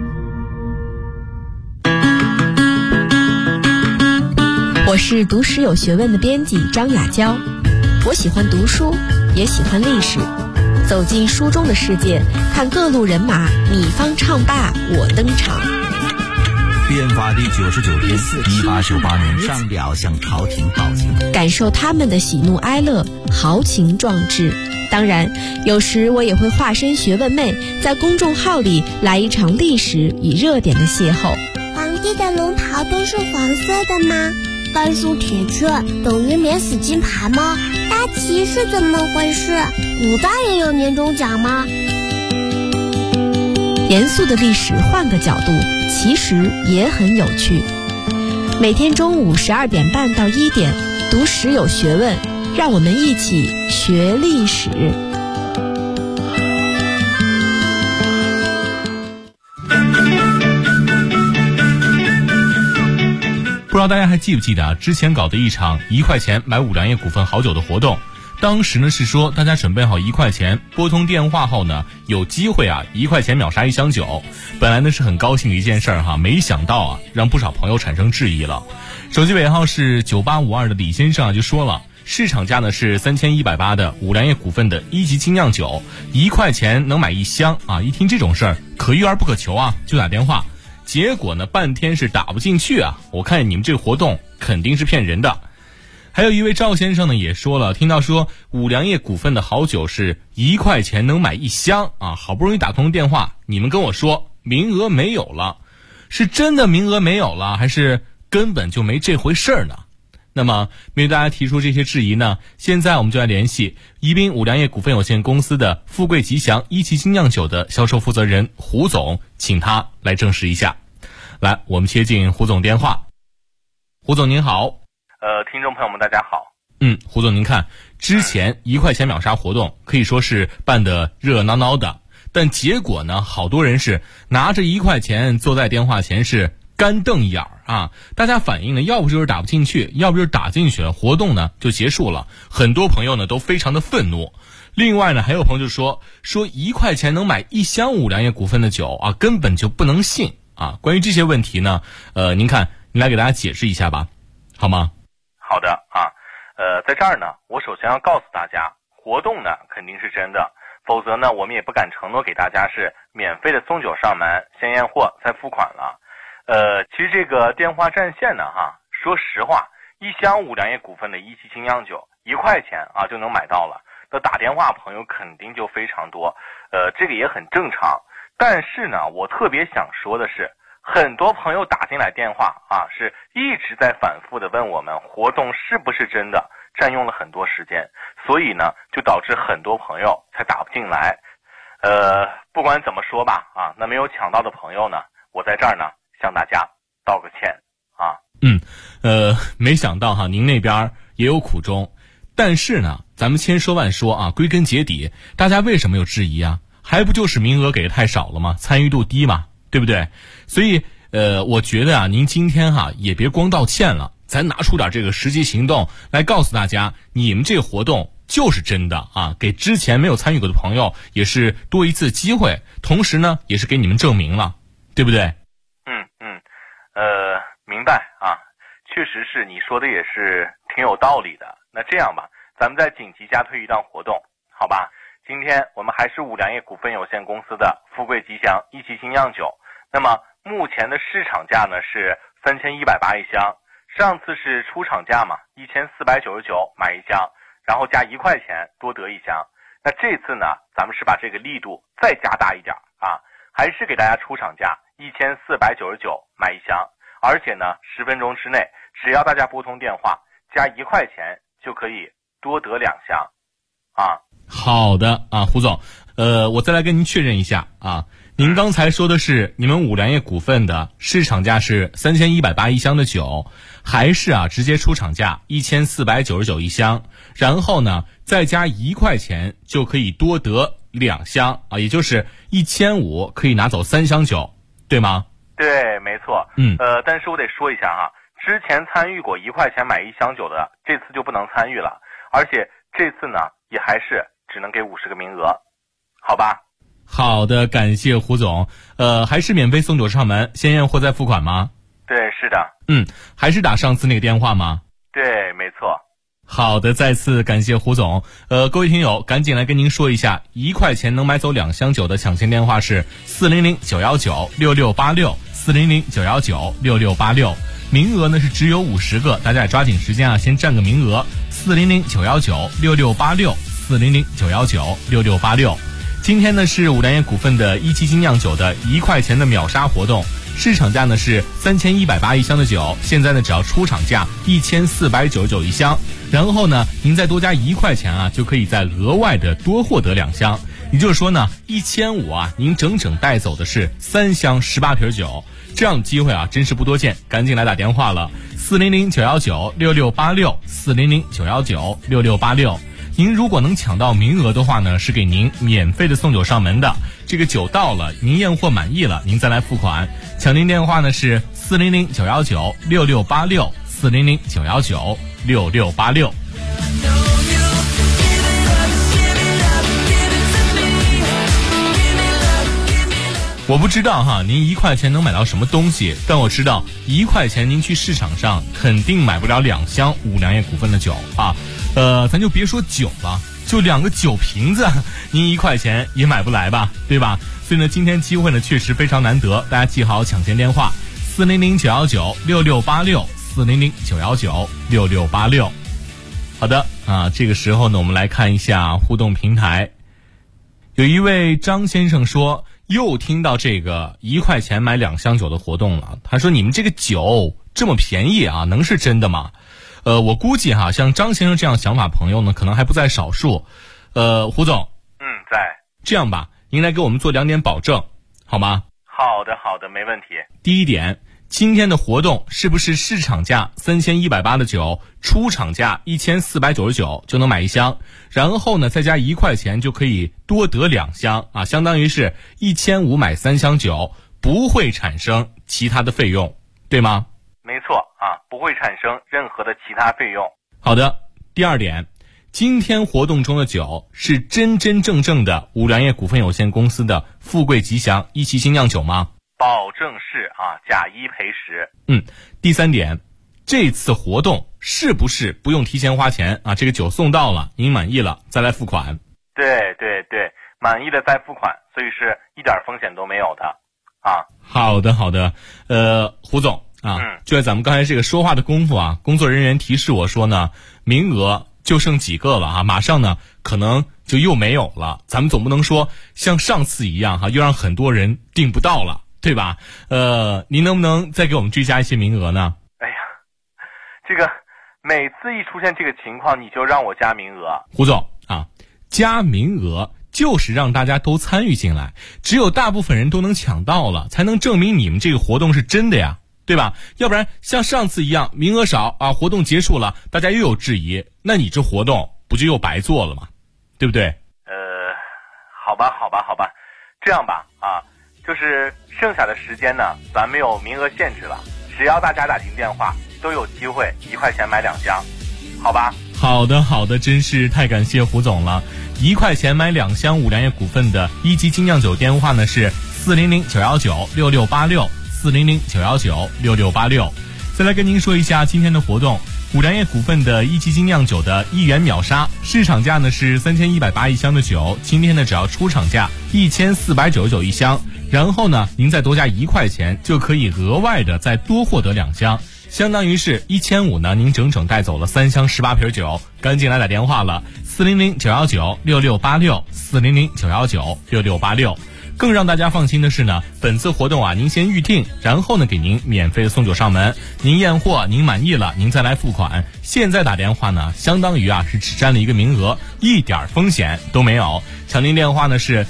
我是读史有学问的编辑张雅娇，我喜欢读书，也喜欢历史。走进书中的世界，看各路人马，你方唱罢我登场。 变法第99天，1898年上表向朝廷报警， 感受他们的喜怒哀乐，豪情壮志。当然，有时我也会化身学问妹，在公众号里来一场历史与热点的邂逅。 皇帝的龙袍都是黄色的吗？半数铁券等于免死金牌吗？大旗是怎么回事？古代也有年终奖吗？ 严肃的历史换个角度，其实也很有趣。每天中午12点半到1点，读史有学问，让我们一起学历史。 不知道大家还记不记得啊？之前搞的一场1块钱买五粮液股份好酒的活动，当时呢是说大家准备好1块钱，拨通电话后呢，有机会啊1块钱秒杀1箱酒。本来呢是很高兴的一件事儿哈，没想到啊让不少朋友产生质疑了。手机尾号是9852的李先生啊就说了，市场价呢是3180的五粮液股份的1级精酿酒，1块钱能买1箱啊！一听这种事儿，可遇而不可求啊，就打电话。结果呢，半天是打不进去啊！我看你们这个活动肯定是骗人的。还有一位赵先生呢也说了，听到说五粮液股份的好酒是1块钱能买1箱啊，好不容易打通电话，你们跟我说名额没有了，是真的名额没有了，还是根本就没这回事儿呢？那么面对大家提出这些质疑呢，现在我们就来联系宜宾五粮液股份有限公司的富贵吉祥1级精酿酒的销售负责人胡总，请他来证实一下。来，我们接进胡总电话。胡总您好。 听众朋友们大家好。 胡总您看，之前1块钱秒杀活动可以说是办得热热闹闹的，但结果呢，好多人是拿着1块钱坐在电话前是干瞪眼儿啊！大家反映呢，要不就是打不进去，要不就是打进去了，活动呢就结束了。很多朋友呢都非常的愤怒。另外呢，还有朋友就说1块钱能买1箱五粮液股份的酒啊，根本就不能信啊！关于这些问题呢，您来给大家解释一下吧，好吗？ 好的啊，在这儿呢，我首先要告诉大家，活动呢肯定是真的，否则呢，我们也不敢承诺给大家是免费的送酒上门，先验货再付款了。其实这个电话占线呢，说实话，1箱五粮液股份的1级精酿酒1块钱啊就能买到了，那打电话朋友肯定就非常多，这个也很正常。但是呢，我特别想说的是，很多朋友打进来电话啊，是一直在反复的问我们活动是不是真的，占用了很多时间，所以呢，就导致很多朋友才打不进来。不管怎么说吧，啊，那没有抢到的朋友呢，我在这儿呢向大家道个歉啊。 没想到哈，您那边也有苦衷，但是呢，咱们千说万说啊，归根结底，大家为什么有质疑啊？还不就是名额给的太少了吗？参与度低嘛，对不对？所以我觉得啊，您今天也别光道歉了，咱拿出点这个实际行动来告诉大家，你们这个活动就是真的啊，给之前没有参与过的朋友也是多一次机会，同时呢，也是给你们证明了，对不对？ 明白啊，确实是你说的也是挺有道理的。那这样吧，咱们再紧急加推一档活动，好吧？今天我们还是五粮液股份有限公司的富贵吉祥1级精酿酒，那么目前的市场价呢是3180一箱，上次是出厂价嘛，1499买1箱，然后加1块钱多得1箱。那这次呢，咱们是把这个力度再加大一点啊，还是给大家出厂价1499买1箱，而且呢10分钟之内，只要大家拨通电话加1块钱就可以多得2箱啊。 好的啊，胡总，我再来跟您确认一下啊，您刚才说的是你们五粮液股份的市场价是3180一箱的酒，还是直接出厂价1499一箱，然后呢再加1块钱就可以多得2箱啊，也就是1500可以拿走3箱酒，对吗？ 对，没错。但是我得说一下哈，之前参与过1块钱买1箱酒的，这次就不能参与了，而且这次呢也还是只能给50个名额，好吧？ 好的，感谢胡总。还是免费送酒上门，先验货再付款吗？ 对，是的。 还是打上次那个电话吗？ 对，没错。 好的，再次感谢胡总。各位听友，赶紧来跟您说一下，1块钱能买走2箱酒的抢先电话是400-919-6686，400-919-6686。名额呢是只有50个，大家也抓紧时间先占个名额。400-919-6686，400-919-6686。今天呢是五粮液股份的1级精酿酒的1块钱的秒杀活动，市场价呢是3180一箱的酒，现在呢只要出厂价1499一箱，然后呢您再多加1块钱就可以再额外的多获得2箱，也就是说呢1500您整整带走的是3箱18瓶酒，这样的机会真是不多见，赶紧来打电话了，400-919-6686，400-919-6686。 您如果能抢到名额的话呢，是给您免费的送酒上门的。这个酒到了，您验货满意了，您再来付款。抢您电话呢是400-919-6686，400-919-6686。我不知道哈，您1块钱能买到什么东西，但我知道1块钱您去市场上肯定买不了2箱五粮液股份的酒啊。咱就别说酒了，就2个酒瓶子，您1块钱也买不来吧，对吧？所以呢，今天机会呢确实非常难得，大家记好抢先电话：400-919-6686，400-919-6686。好的啊，这个时候呢，我们来看一下互动平台。有一位张先生说，又听到这个1块钱买2箱酒的活动了。他说，你们这个酒这么便宜啊，能是真的吗？我估计哈，像张先生这样想法朋友呢，可能还不在少数。胡总， 在。 这样吧，您来给我们做2点保证，好吗？ 好的，没问题。 第一点，今天的活动是不是市场价3180的酒，出厂价1499就能买1箱，然后呢再加1块钱就可以多得2箱啊，相当于是1500买3箱酒，不会产生其他的费用，对吗？ 没错啊，不会产生任何的其他费用。 好的，第二点，今天活动中的酒是真真正正的五粮液股份有限公司的富贵吉祥一期精酿酒吗？ 保证是啊，假一赔10。 第三点，这次活动是不是不用提前花钱啊？这个酒送到了，您满意了再来付款。 对，满意了再付款，所以是一点风险都没有的啊。 好的，胡总啊，就在咱们刚才这个说话的功夫啊，工作人员提示我说呢，名额就剩几个了啊，马上呢可能就又没有了。咱们总不能说像上次一样哈，又让很多人订不到了，对吧？您能不能再给我们追加一些名额呢？ 哎呀，这个每次一出现这个情况，你就让我加名额。 胡总啊，加名额就是让大家都参与进来，只有大部分人都能抢到了，才能证明你们这个活动是真的呀，对吧？要不然像上次一样名额少啊，活动结束了大家又有质疑，那你这活动不就又白做了吗？对不对？ 好吧，这样吧啊，就是剩下的时间呢，咱没有名额限制了，只要大家打进电话都有机会1块钱买2箱，好吧？ 好的，真是太感谢胡总了。1块钱买2箱五粮液股份的一级精酿酒电话呢是400-919-6686，400-919-6686。再来跟您说一下今天的活动，五粮液股份的一级精酿酒的1元秒杀，市场价呢是3180一箱的酒，今天呢只要出厂价1499一箱，然后呢您再多加1块钱就可以额外的再多获得2箱，相当于是1500呢，您整整带走了3箱18瓶酒。赶紧来打电话了，400-919-6686，400-919-6686。更让大家放心的是呢，本次活动啊，您先预定，然后呢给您免费的送酒上门，您验货您满意了，您再来付款。现在打电话呢，相当于啊是只占了一个名额，一点风险都没有。抢您电话呢是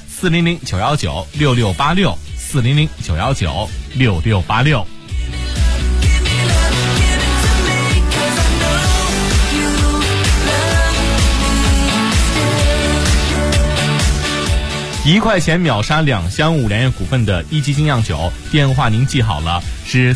400-919-6686，400-919-6686。1块钱秒杀2箱五粮液股份的一级精酿酒，电话您记好了，是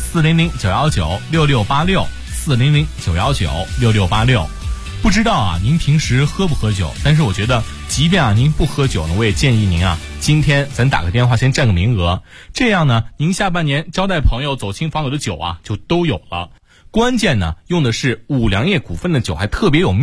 400-919-6686，400-919-6686。不知道啊，您平时喝不喝酒？但是我觉得，即便啊您不喝酒呢，我也建议您啊，今天咱打个电话先占个名额，这样呢，您下半年招待朋友、走亲访友的酒啊，就都有了。关键呢，用的是五粮液股份的酒，还特别有面。